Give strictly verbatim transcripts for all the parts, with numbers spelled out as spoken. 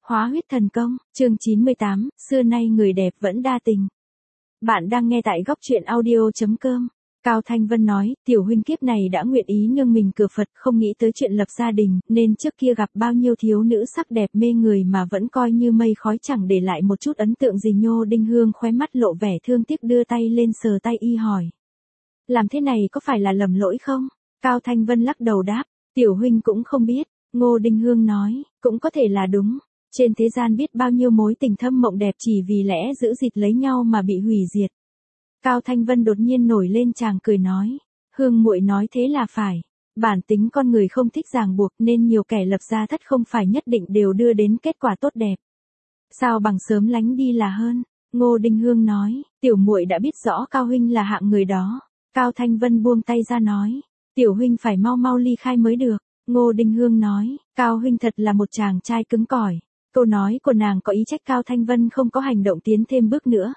Hóa huyết thần công, chương chín mươi tám, xưa nay người đẹp vẫn đa tình. Bạn đang nghe tại góc truyện audio.com. Cao Thanh Vân nói, tiểu huynh kiếp này đã nguyện ý nương mình cửa Phật, không nghĩ tới chuyện lập gia đình, nên trước kia gặp bao nhiêu thiếu nữ sắc đẹp mê người mà vẫn coi như mây khói, chẳng để lại một chút ấn tượng gì. Nhô Đinh Hương khóe mắt lộ vẻ thương tiếc, đưa tay lên sờ tay y hỏi. Làm thế này có phải là lầm lỗi không? Cao Thanh Vân lắc đầu đáp, tiểu huynh cũng không biết. Ngô Đinh Hương nói, cũng có thể là đúng. Trên thế gian biết bao nhiêu mối tình thâm mộng đẹp chỉ vì lẽ giữ gìn lấy nhau mà bị hủy diệt. Cao Thanh Vân đột nhiên nổi lên, chàng cười nói, Hương muội nói thế là phải. Bản tính con người không thích ràng buộc, nên nhiều kẻ lập gia thất không phải nhất định đều đưa đến kết quả tốt đẹp. Sao bằng sớm lánh đi là hơn. Ngô Đinh Hương nói, tiểu muội đã biết rõ Cao huynh là hạng người đó. Cao Thanh Vân buông tay ra nói, tiểu huynh phải mau mau ly khai mới được. Ngô Đinh Hương nói, Cao huynh thật là một chàng trai cứng cỏi. Câu nói của nàng có ý trách Cao Thanh Vân không có hành động tiến thêm bước nữa.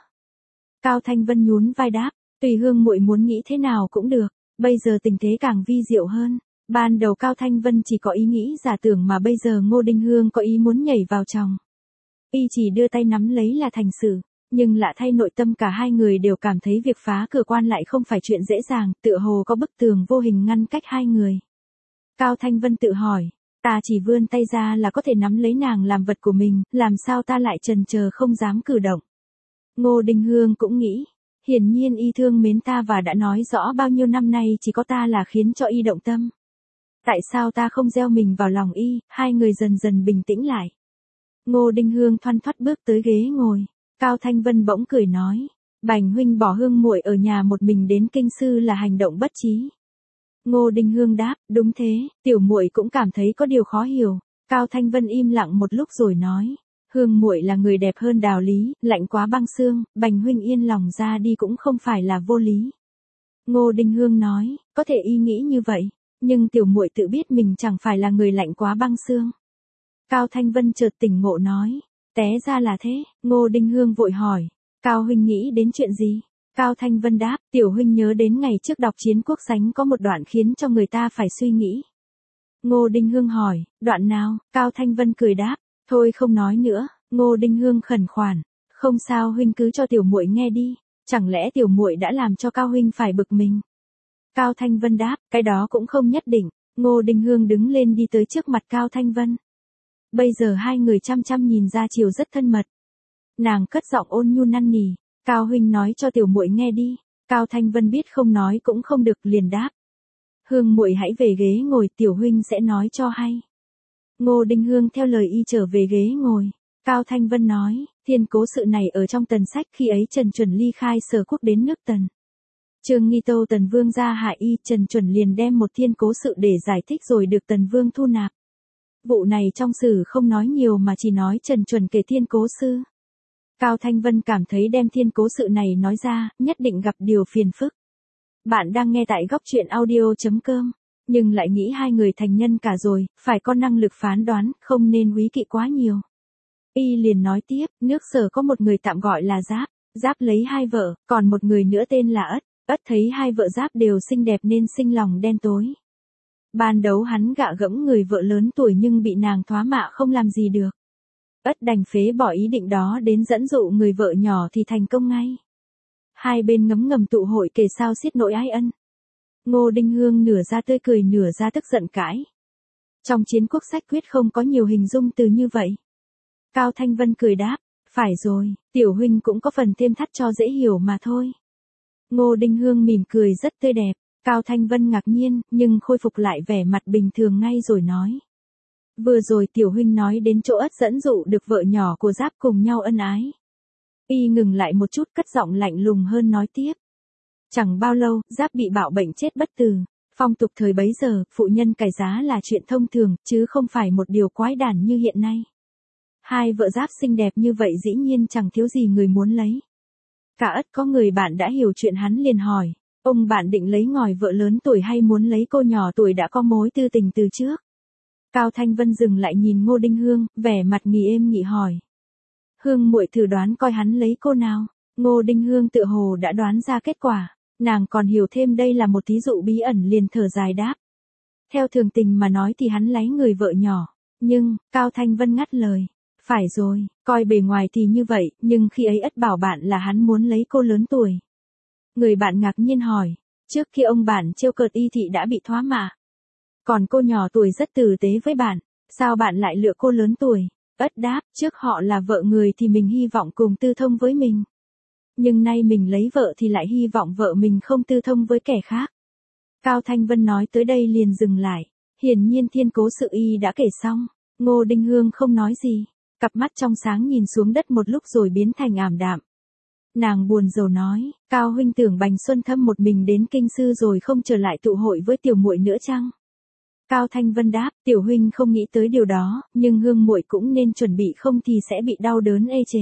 Cao Thanh Vân nhún vai đáp, tùy Hương muội muốn nghĩ thế nào cũng được, bây giờ tình thế càng vi diệu hơn. Ban đầu Cao Thanh Vân chỉ có ý nghĩ giả tưởng, mà bây giờ Ngô Đinh Hương có ý muốn nhảy vào chồng. Y chỉ đưa tay nắm lấy là thành sự, nhưng lạ thay nội tâm cả hai người đều cảm thấy việc phá cửa quan lại không phải chuyện dễ dàng, tựa hồ có bức tường vô hình ngăn cách hai người. Cao Thanh Vân tự hỏi, ta chỉ vươn tay ra là có thể nắm lấy nàng làm vật của mình, làm sao ta lại chần chờ không dám cử động. Ngô Đinh Hương cũng nghĩ, hiển nhiên y thương mến ta và đã nói rõ bao nhiêu năm nay chỉ có ta là khiến cho y động tâm. Tại sao ta không gieo mình vào lòng y? Hai người dần dần bình tĩnh lại. Ngô Đinh Hương thoăn thoắt bước tới ghế ngồi. Cao Thanh Vân bỗng cười nói, Bành huynh bỏ Hương muội ở nhà một mình đến kinh sư là hành động bất trí. Ngô Đinh Hương đáp, đúng thế, tiểu muội cũng cảm thấy có điều khó hiểu. Cao Thanh Vân im lặng một lúc rồi nói, Hương muội là người đẹp hơn đạo lý, lạnh quá băng xương, Bành huynh yên lòng ra đi cũng không phải là vô lý. Ngô Đinh Hương nói, có thể y nghĩ như vậy, nhưng tiểu muội tự biết mình chẳng phải là người lạnh quá băng xương. Cao Thanh Vân chợt tỉnh ngộ nói, té ra là thế. Ngô Đinh Hương vội hỏi, Cao huynh nghĩ đến chuyện gì? Cao Thanh Vân đáp, tiểu huynh nhớ đến ngày trước đọc Chiến Quốc Sánh có một đoạn khiến cho người ta phải suy nghĩ. Ngô Đinh Hương hỏi, đoạn nào? Cao Thanh Vân cười đáp, thôi không nói nữa. Ngô Đinh Hương khẩn khoản, không sao huynh cứ cho tiểu muội nghe đi, chẳng lẽ tiểu muội đã làm cho Cao huynh phải bực mình? Cao Thanh Vân đáp, cái đó cũng không nhất định. Ngô Đinh Hương đứng lên đi tới trước mặt Cao Thanh Vân. Bây giờ hai người chăm chăm nhìn ra chiều rất thân mật. Nàng cất giọng ôn nhu năn nỉ, Cao huynh nói cho tiểu muội nghe đi. Cao Thanh Vân biết không nói cũng không được, liền đáp, Hương muội hãy về ghế ngồi, tiểu huynh sẽ nói cho hay. Ngô Đinh Hương theo lời y trở về ghế ngồi. Cao Thanh Vân nói, thiên cố sự này ở trong Tần sách, khi ấy Trần Chuẩn ly khai Sở quốc đến nước Tần. Trương Nghi Tâu Tần Vương ra hại y, Trần Chuẩn liền đem một thiên cố sự để giải thích rồi được Tần Vương thu nạp. Vụ này trong sử không nói nhiều mà chỉ nói Trần Chuẩn kể thiên cố sư. Cao Thanh Vân cảm thấy đem thiên cố sự này nói ra, nhất định gặp điều phiền phức. Bạn đang nghe tại góc truyện audio.com, nhưng lại nghĩ hai người thành nhân cả rồi, phải có năng lực phán đoán, không nên úy kỵ quá nhiều. Y liền nói tiếp, nước Sở có một người tạm gọi là Giáp, Giáp lấy hai vợ, còn một người nữa tên là Ất, Ất thấy hai vợ Giáp đều xinh đẹp nên sinh lòng đen tối. Ban đầu hắn gạ gẫm người vợ lớn tuổi nhưng bị nàng thoá mạ không làm gì được. Ất đành phế bỏ ý định đó, đến dẫn dụ người vợ nhỏ thì thành công ngay. Hai bên ngấm ngầm tụ hội kể sao xiết nỗi ái ân. Ngô Đinh Hương nửa ra tươi cười nửa ra tức giận cãi. Trong Chiến Quốc sách quyết không có nhiều hình dung từ như vậy. Cao Thanh Vân cười đáp, phải rồi, tiểu huynh cũng có phần thêm thắt cho dễ hiểu mà thôi. Ngô Đinh Hương mỉm cười rất tươi đẹp. Cao Thanh Vân ngạc nhiên, nhưng khôi phục lại vẻ mặt bình thường ngay rồi nói. Vừa rồi tiểu huynh nói đến chỗ Ất dẫn dụ được vợ nhỏ của Giáp cùng nhau ân ái. Y ngừng lại một chút, cất giọng lạnh lùng hơn nói tiếp. Chẳng bao lâu, Giáp bị bạo bệnh chết bất tử. Phong tục thời bấy giờ, phụ nhân cải giá là chuyện thông thường, chứ không phải một điều quái đản như hiện nay. Hai vợ Giáp xinh đẹp như vậy dĩ nhiên chẳng thiếu gì người muốn lấy. Cả Ất có người bạn đã hiểu chuyện, hắn liền hỏi, ông bạn định lấy ngòi vợ lớn tuổi hay muốn lấy cô nhỏ tuổi đã có mối tư tình từ trước? Cao Thanh Vân dừng lại nhìn Ngô Đinh Hương, vẻ mặt nghỉ êm nghỉ hỏi. Hương muội thử đoán coi hắn lấy cô nào. Ngô Đinh Hương tựa hồ đã đoán ra kết quả, nàng còn hiểu thêm đây là một thí dụ bí ẩn liền thở dài đáp. Theo thường tình mà nói thì hắn lấy người vợ nhỏ, nhưng, Cao Thanh Vân ngắt lời, Phải rồi, coi bề ngoài thì như vậy, nhưng khi ấy ất bảo bạn là hắn muốn lấy cô lớn tuổi. Người bạn ngạc nhiên hỏi, trước khi ông bạn trêu cợt y thị đã bị thoá mạ. Còn cô nhỏ tuổi rất tử tế với bạn, sao bạn lại lựa cô lớn tuổi? Ất đáp, trước họ là vợ người thì mình hy vọng cùng tư thông với mình. Nhưng nay mình lấy vợ thì lại hy vọng vợ mình không tư thông với kẻ khác. Cao Thanh Vân nói tới đây liền dừng lại, hiển nhiên thiên cố sự y đã kể xong. Ngô Đinh Hương không nói gì, cặp mắt trong sáng nhìn xuống đất một lúc rồi biến thành ảm đạm. Nàng buồn rầu nói, Cao huynh tưởng Bành Xuân Thâm một mình đến kinh sư rồi không trở lại tụ hội với tiểu muội nữa chăng? Cao Thanh Vân đáp, tiểu huynh không nghĩ tới điều đó, nhưng Hương muội cũng nên chuẩn bị không thì sẽ bị đau đớn ê chề.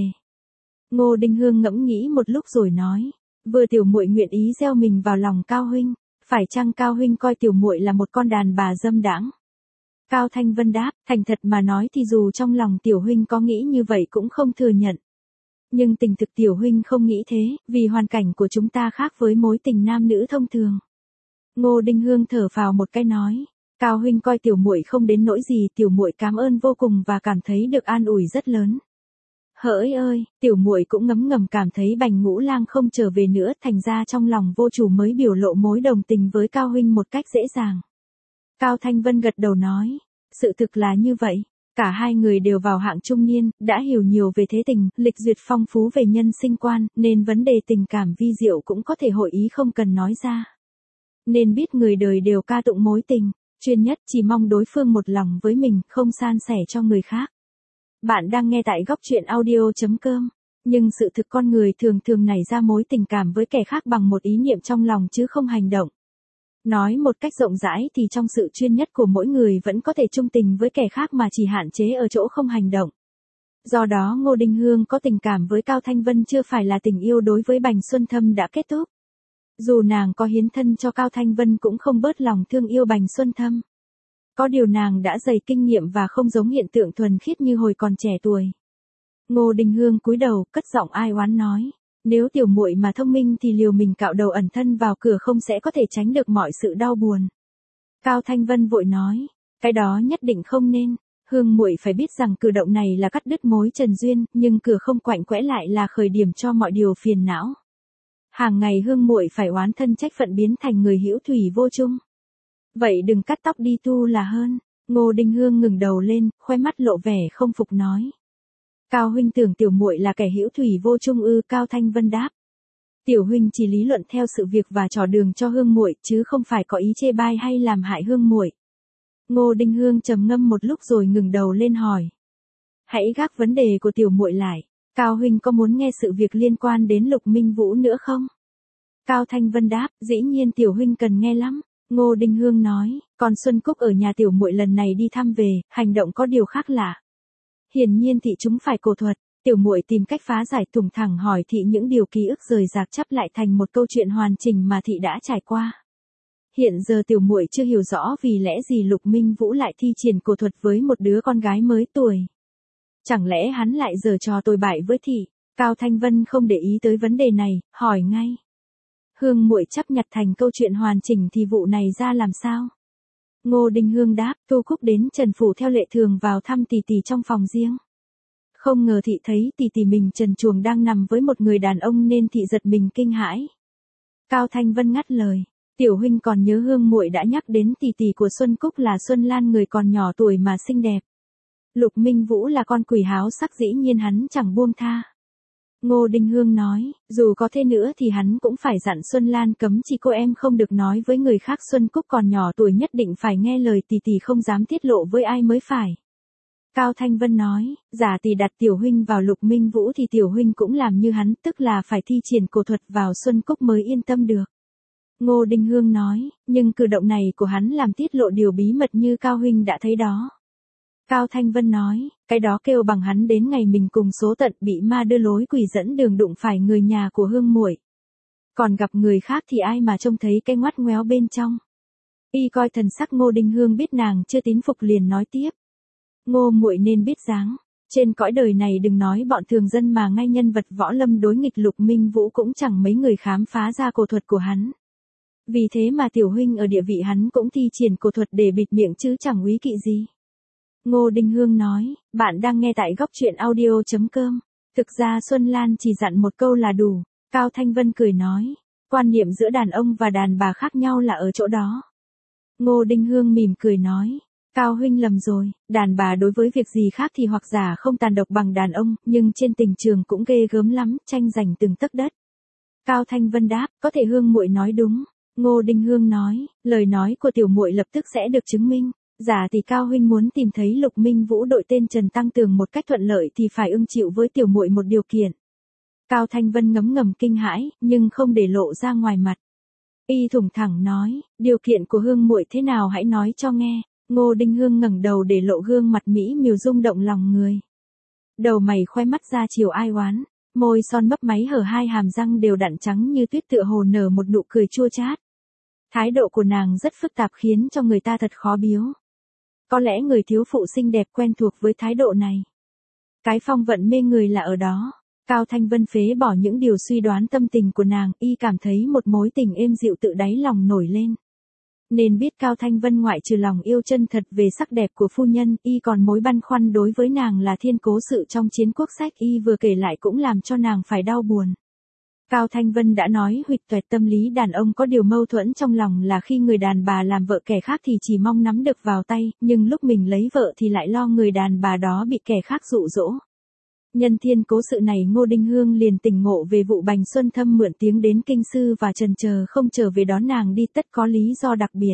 Ngô Đinh Hương ngẫm nghĩ một lúc rồi nói, vừa tiểu muội nguyện ý gieo mình vào lòng Cao huynh, phải chăng Cao huynh coi tiểu muội là một con đàn bà dâm đãng? Cao Thanh Vân đáp, thành thật mà nói thì dù trong lòng tiểu huynh có nghĩ như vậy cũng không thừa nhận. Nhưng tình thực tiểu huynh không nghĩ thế, vì hoàn cảnh của chúng ta khác với mối tình nam nữ thông thường. Ngô Đinh Hương thở phào một cái nói, Cao huynh coi tiểu muội không đến nỗi gì, tiểu muội cảm ơn vô cùng và cảm thấy được an ủi rất lớn. Hỡi ơi, tiểu muội cũng ngấm ngầm cảm thấy Bành Ngũ Lang không trở về nữa, thành ra trong lòng vô chủ mới biểu lộ mối đồng tình với Cao huynh một cách dễ dàng. Cao Thanh Vân gật đầu nói, sự thực là như vậy, cả hai người đều vào hạng trung niên, đã hiểu nhiều về thế tình, lịch duyệt phong phú về nhân sinh quan, nên vấn đề tình cảm vi diệu cũng có thể hội ý không cần nói ra. Nên biết người đời đều ca tụng mối tình, chuyên nhất chỉ mong đối phương một lòng với mình, không san sẻ cho người khác. Bạn đang nghe tại góc truyện audio chấm com, nhưng sự thực con người thường thường nảy ra mối tình cảm với kẻ khác bằng một ý niệm trong lòng chứ không hành động. Nói một cách rộng rãi thì trong sự chuyên nhất của mỗi người vẫn có thể chung tình với kẻ khác mà chỉ hạn chế ở chỗ không hành động. Do đó Ngô Đinh Hương có tình cảm với Cao Thanh Vân chưa phải là tình yêu đối với Bành Xuân Thâm đã kết thúc. Dù nàng có hiến thân cho Cao Thanh Vân cũng không bớt lòng thương yêu Bành Xuân Thâm. Có điều nàng đã dày kinh nghiệm và không giống hiện tượng thuần khiết như hồi còn trẻ tuổi. Ngô Đinh Hương cúi đầu, cất giọng ai oán nói, nếu tiểu muội mà thông minh thì liều mình cạo đầu ẩn thân vào cửa không sẽ có thể tránh được mọi sự đau buồn. Cao Thanh Vân vội nói, cái đó nhất định không nên, Hương muội phải biết rằng cử động này là cắt đứt mối trần duyên, nhưng cửa không quạnh quẽ lại là khởi điểm cho mọi điều phiền não. Hàng ngày Hương muội phải oán thân trách phận biến thành người hữu thủy vô chung. Vậy đừng cắt tóc đi tu là hơn. Ngô Đinh Hương ngừng đầu lên, khoe mắt lộ vẻ không phục nói. Cao huynh tưởng tiểu muội là kẻ hữu thủy vô chung ư? Cao Thanh Vân đáp. Tiểu huynh chỉ lý luận theo sự việc và trò đường cho Hương muội, chứ không phải có ý chê bai hay làm hại Hương muội. Ngô Đinh Hương trầm ngâm một lúc rồi ngừng đầu lên hỏi. Hãy gác vấn đề của tiểu muội lại, Cao huynh có muốn nghe sự việc liên quan đến Lục Minh Vũ nữa không? Cao Thanh Vân đáp, dĩ nhiên tiểu huynh cần nghe lắm. Ngô Đinh Hương nói, còn Xuân Cúc ở nhà tiểu muội lần này đi thăm về, hành động có điều khác lạ. Hiển nhiên thị chúng phải cổ thuật, tiểu muội tìm cách phá giải, thủng thẳng hỏi thị những điều ký ức rời rạc chắp lại thành một câu chuyện hoàn chỉnh mà thị đã trải qua. Hiện giờ tiểu muội chưa hiểu rõ vì lẽ gì Lục Minh Vũ lại thi triển cổ thuật với một đứa con gái mới tuổi. Chẳng lẽ hắn lại giở trò tồi bại với thị? Cao Thanh Vân không để ý tới vấn đề này, hỏi ngay. Hương muội chấp nhặt thành câu chuyện hoàn chỉnh thì vụ này ra làm sao? Ngô Đinh Hương đáp, Tu Cúc đến Trần Phủ theo lệ thường vào thăm tỷ tỷ trong phòng riêng. Không ngờ thị thấy tỷ tỷ mình trần truồng đang nằm với một người đàn ông nên thị giật mình kinh hãi. Cao Thanh Vân ngắt lời, tiểu huynh còn nhớ Hương muội đã nhắc đến tỷ tỷ của Xuân Cúc là Xuân Lan, người còn nhỏ tuổi mà xinh đẹp. Lục Minh Vũ là con quỷ háo sắc, dĩ nhiên hắn chẳng buông tha. Ngô Đinh Hương nói, dù có thế nữa thì hắn cũng phải dặn Xuân Lan cấm chỉ cô em không được nói với người khác, Xuân Cúc còn nhỏ tuổi nhất định phải nghe lời tỷ tỷ, không dám tiết lộ với ai mới phải. Cao Thanh Vân nói, giả tỷ đặt tiểu huynh vào Lục Minh Vũ thì tiểu huynh cũng làm như hắn, tức là phải thi triển cổ thuật vào Xuân Cúc mới yên tâm được. Ngô Đinh Hương nói, nhưng cử động này của hắn làm tiết lộ điều bí mật như Cao huynh đã thấy đó. Cao Thanh Vân nói, cái đó kêu bằng hắn đến ngày mình cùng số tận bị ma đưa lối quỷ dẫn đường đụng phải người nhà của Hương muội. Còn gặp người khác thì ai mà trông thấy cái ngoắt ngoéo bên trong. Y coi thần sắc Ngô Đinh Hương biết nàng chưa tín phục liền nói tiếp. Ngô muội nên biết dáng, trên cõi đời này đừng nói bọn thường dân mà ngay nhân vật võ lâm đối nghịch Lục Minh Vũ cũng chẳng mấy người khám phá ra cổ thuật của hắn. Vì thế mà tiểu huynh ở địa vị hắn cũng thi triển cổ thuật để bịt miệng chứ chẳng úy kỵ gì. Ngô Đinh Hương nói, bạn đang nghe tại góc truyện audio.com. Thực ra Xuân Lan chỉ dặn một câu là đủ. Cao Thanh Vân cười nói, quan niệm giữa đàn ông và đàn bà khác nhau là ở chỗ đó. Ngô Đinh Hương mỉm cười nói, Cao huynh lầm rồi, đàn bà đối với việc gì khác thì hoặc giả không tàn độc bằng đàn ông, nhưng trên tình trường cũng ghê gớm lắm, tranh giành từng tấc đất. Cao Thanh Vân đáp, có thể Hương muội nói đúng. Ngô Đinh Hương nói, lời nói của tiểu muội lập tức sẽ được chứng minh. Giả tỷ Cao huynh muốn tìm thấy Lục Minh Vũ đội tên Trần Tăng Tường một cách thuận lợi thì phải ưng chịu với tiểu muội một điều kiện. Cao Thanh Vân ngấm ngầm kinh hãi, nhưng không để lộ ra ngoài mặt. Y thủng thẳng nói, điều kiện của Hương muội thế nào hãy nói cho nghe. Ngô Đinh Hương ngẩng đầu để lộ gương mặt mỹ miều rung động lòng người. Đầu mày khoe mắt ra chiều ai oán, môi son mấp máy hở hai hàm răng đều đặn trắng như tuyết tựa hồ nở một nụ cười chua chát. Thái độ của nàng rất phức tạp khiến cho người ta thật khó biếu. Có lẽ người thiếu phụ xinh đẹp quen thuộc với thái độ này. Cái phong vận mê người là ở đó. Cao Thanh Vân phế bỏ những điều suy đoán tâm tình của nàng, y cảm thấy một mối tình êm dịu tự đáy lòng nổi lên. Nên biết Cao Thanh Vân ngoại trừ lòng yêu chân thật về sắc đẹp của phu nhân, y còn mối băn khoăn đối với nàng là thiên cố sự trong chiến quốc sách y vừa kể lại cũng làm cho nàng phải đau buồn. Cao Thanh Vân đã nói huỵch toẹt tâm lý đàn ông có điều mâu thuẫn trong lòng là khi người đàn bà làm vợ kẻ khác thì chỉ mong nắm được vào tay, nhưng lúc mình lấy vợ thì lại lo người đàn bà đó bị kẻ khác dụ dỗ. Nhân thiên cố sự này Ngô Đinh Hương liền tỉnh ngộ về vụ Bành Xuân Thâm mượn tiếng đến kinh sư và trần chờ không trở về đón nàng đi tất có lý do đặc biệt.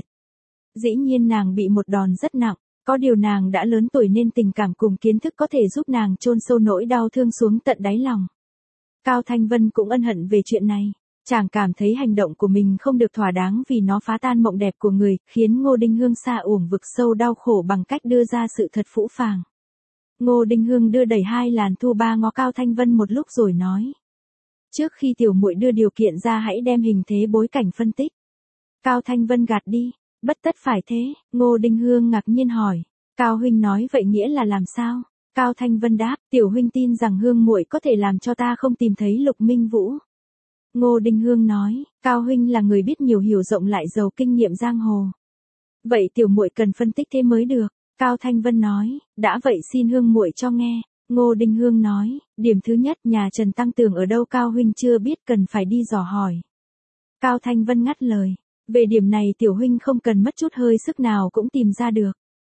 Dĩ nhiên nàng bị một đòn rất nặng, có điều nàng đã lớn tuổi nên tình cảm cùng kiến thức có thể giúp nàng chôn sâu nỗi đau thương xuống tận đáy lòng. Cao Thanh Vân cũng ân hận về chuyện này, chàng cảm thấy hành động của mình không được thỏa đáng vì nó phá tan mộng đẹp của người, khiến Ngô Đinh Hương sa uổng vực sâu đau khổ bằng cách đưa ra sự thật phũ phàng. Ngô Đinh Hương đưa đẩy hai làn thu ba ngó Cao Thanh Vân một lúc rồi nói. Trước khi tiểu muội đưa điều kiện ra hãy đem hình thế bối cảnh phân tích. Cao Thanh Vân gạt đi, bất tất phải thế, Ngô Đinh Hương ngạc nhiên hỏi. Cao huynh nói vậy nghĩa là làm sao? Cao Thanh Vân đáp, tiểu huynh tin rằng Hương muội có thể làm cho ta không tìm thấy Lục Minh Vũ. Ngô Đinh Hương nói, Cao huynh là người biết nhiều hiểu rộng lại giàu kinh nghiệm giang hồ. Vậy tiểu muội cần phân tích thế mới được. Cao Thanh Vân nói, đã vậy xin Hương muội cho nghe. Ngô Đinh Hương nói, điểm thứ nhất nhà Trần Tăng Tường ở đâu Cao huynh chưa biết cần phải đi dò hỏi. Cao Thanh Vân ngắt lời, về điểm này tiểu huynh không cần mất chút hơi sức nào cũng tìm ra được.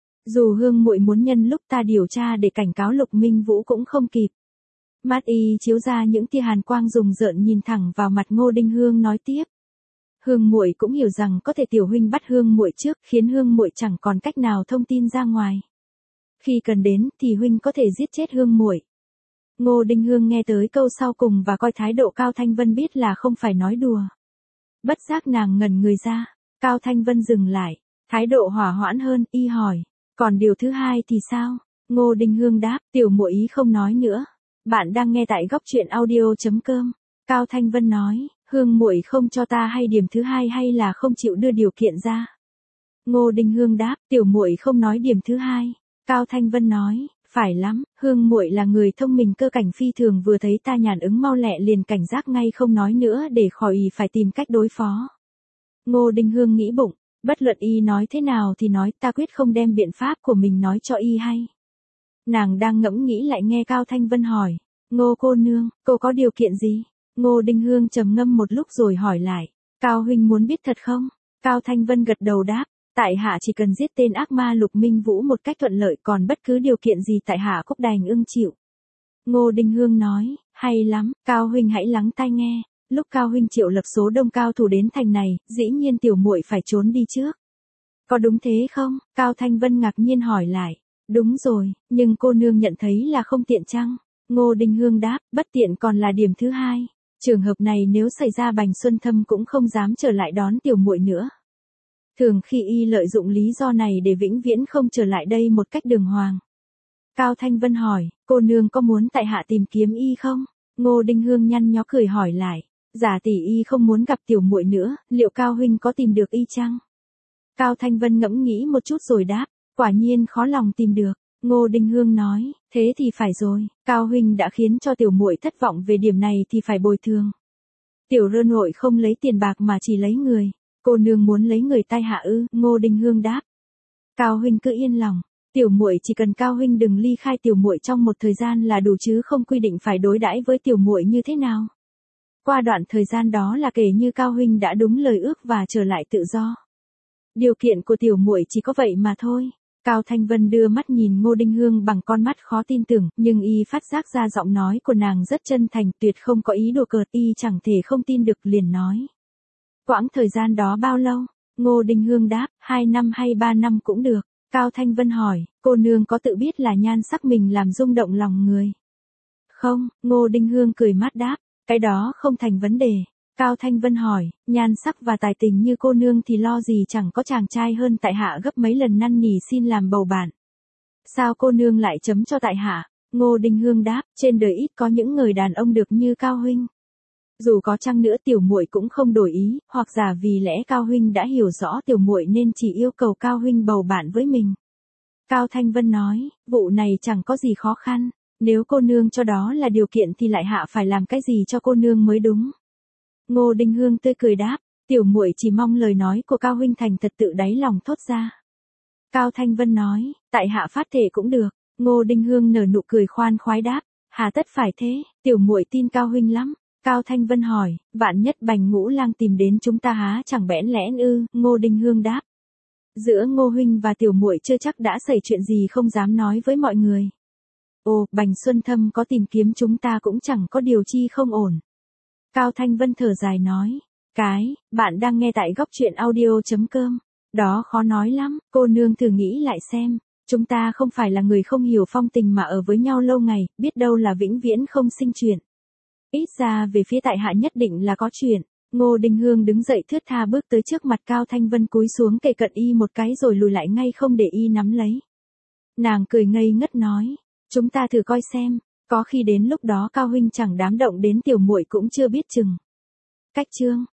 Dù Hương muội muốn nhân lúc ta điều tra để cảnh cáo Lục Minh Vũ cũng không kịp. Mắt y chiếu ra những tia hàn quang rùng rợn nhìn thẳng vào mặt Ngô Đinh Hương nói tiếp. Hương muội cũng hiểu rằng có thể tiểu huynh bắt Hương muội trước khiến Hương muội chẳng còn cách nào thông tin ra ngoài. Khi cần đến thì huynh có thể giết chết Hương muội. Ngô Đinh Hương nghe tới câu sau cùng và coi thái độ Cao Thanh Vân biết là không phải nói đùa. Bất giác nàng ngẩn người ra, Cao Thanh Vân dừng lại, thái độ hỏa hoãn hơn, y hỏi, còn điều thứ hai thì sao? Ngô Đinh Hương đáp, tiểu muội ý không nói nữa. Bạn đang nghe tại góc truyện audio.com. Cao Thanh Vân nói, Hương muội không cho ta hay điểm thứ hai hay là không chịu đưa điều kiện ra? Ngô Đinh Hương đáp, tiểu muội không nói điểm thứ hai. Cao Thanh Vân nói, phải lắm, Hương muội là người thông minh cơ cảnh phi thường vừa thấy ta nhàn ứng mau lẹ liền cảnh giác ngay không nói nữa để khỏi y phải tìm cách đối phó. Ngô Đinh Hương nghĩ bụng, bất luận y nói thế nào thì nói ta quyết không đem biện pháp của mình nói cho y hay. Nàng đang ngẫm nghĩ lại nghe Cao Thanh Vân hỏi, Ngô cô nương, cô có điều kiện gì? Ngô Đinh Hương trầm ngâm một lúc rồi hỏi lại, Cao huynh muốn biết thật không? Cao Thanh Vân gật đầu đáp, tại hạ chỉ cần giết tên ác ma Lục Minh Vũ một cách thuận lợi còn bất cứ điều kiện gì tại hạ cũng đành ưng chịu. Ngô Đinh Hương nói, hay lắm, Cao huynh hãy lắng tai nghe, lúc Cao huynh triệu lập số đông cao thủ đến thành này, dĩ nhiên tiểu muội phải trốn đi trước. Có đúng thế không? Cao Thanh Vân ngạc nhiên hỏi lại, đúng rồi, nhưng cô nương nhận thấy là không tiện chăng? Ngô Đinh Hương đáp, bất tiện còn là điểm thứ hai. Trường hợp này nếu xảy ra Bành Xuân Thâm cũng không dám trở lại đón tiểu muội nữa. Thường khi y lợi dụng lý do này để vĩnh viễn không trở lại đây một cách đường hoàng. Cao Thanh Vân hỏi, cô nương có muốn tại hạ tìm kiếm y không? Ngô Đinh Hương nhăn nhó cười hỏi lại, giả tỷ y không muốn gặp tiểu muội nữa, liệu Cao huynh có tìm được y chăng? Cao Thanh Vân ngẫm nghĩ một chút rồi đáp, quả nhiên khó lòng tìm được. Ngô Đinh Hương nói, thế thì phải rồi, Cao huynh đã khiến cho tiểu muội thất vọng về điểm này thì phải bồi thường. Tiểu rơ nội không lấy tiền bạc mà chỉ lấy người. Cô nương muốn lấy người tai hạ ư? Ngô Đinh Hương đáp. Cao huynh cứ yên lòng, Tiểu muội chỉ cần Cao huynh đừng ly khai tiểu muội trong một thời gian là đủ chứ không quy định phải đối đãi với tiểu muội như thế nào. Qua đoạn thời gian đó là kể như Cao huynh đã đúng lời ước và trở lại tự do. Điều kiện của tiểu muội chỉ có vậy mà thôi. Cao Thanh Vân đưa mắt nhìn Ngô Đinh Hương bằng con mắt khó tin tưởng, nhưng y phát giác ra giọng nói của nàng rất chân thành, tuyệt không có ý đùa cợt, y chẳng thể không tin được liền nói. Quãng thời gian đó bao lâu? Ngô Đinh Hương đáp, hai năm hay ba năm cũng được. Cao Thanh Vân hỏi, cô nương có tự biết là nhan sắc mình làm rung động lòng người? Không, Ngô Đinh Hương cười mát đáp, cái đó không thành vấn đề. Cao Thanh Vân hỏi, nhan sắc và tài tình như cô nương thì lo gì chẳng có chàng trai hơn tại hạ gấp mấy lần năn nỉ xin làm bầu bạn. Sao cô nương lại chấm cho tại hạ? Ngô Đinh Hương đáp, trên đời ít có những người đàn ông được như Cao huynh. Dù có chăng nữa tiểu muội cũng không đổi ý, hoặc giả vì lẽ Cao huynh đã hiểu rõ tiểu muội nên chỉ yêu cầu Cao huynh bầu bạn với mình. Cao Thanh Vân nói, vụ này chẳng có gì khó khăn, nếu cô nương cho đó là điều kiện thì lại hạ phải làm cái gì cho cô nương mới đúng. Ngô Đinh Hương tươi cười đáp, tiểu muội chỉ mong lời nói của Cao huynh thành thật tự đáy lòng thốt ra. Cao Thanh Vân nói, tại hạ phát thể cũng được. Ngô Đinh Hương nở nụ cười khoan khoái đáp, hà tất phải thế, tiểu muội tin Cao huynh lắm. Cao Thanh Vân hỏi, vạn nhất Bành Ngũ Lang tìm đến chúng ta há chẳng bẽn lẽn ư? Ngô Đinh Hương đáp, giữa Ngô huynh và tiểu muội chưa chắc đã xảy chuyện gì không dám nói với mọi người. Ồ, Bành Xuân Thâm có tìm kiếm chúng ta cũng chẳng có điều chi không ổn. Cao Thanh Vân thở dài nói, cái, bạn đang nghe tại góc truyện audio.com, đó khó nói lắm, cô nương thử nghĩ lại xem, chúng ta không phải là người không hiểu phong tình mà ở với nhau lâu ngày, biết đâu là vĩnh viễn không sinh chuyện. Ít ra về phía tại hạ nhất định là có chuyện. Ngô Đinh Hương đứng dậy thướt tha bước tới trước mặt Cao Thanh Vân cúi xuống kề cận y một cái rồi lùi lại ngay không để y nắm lấy. Nàng cười ngây ngất nói, chúng ta thử coi xem, có khi đến lúc đó Cao huynh chẳng đám động đến tiểu muội cũng chưa biết chừng. Cách chương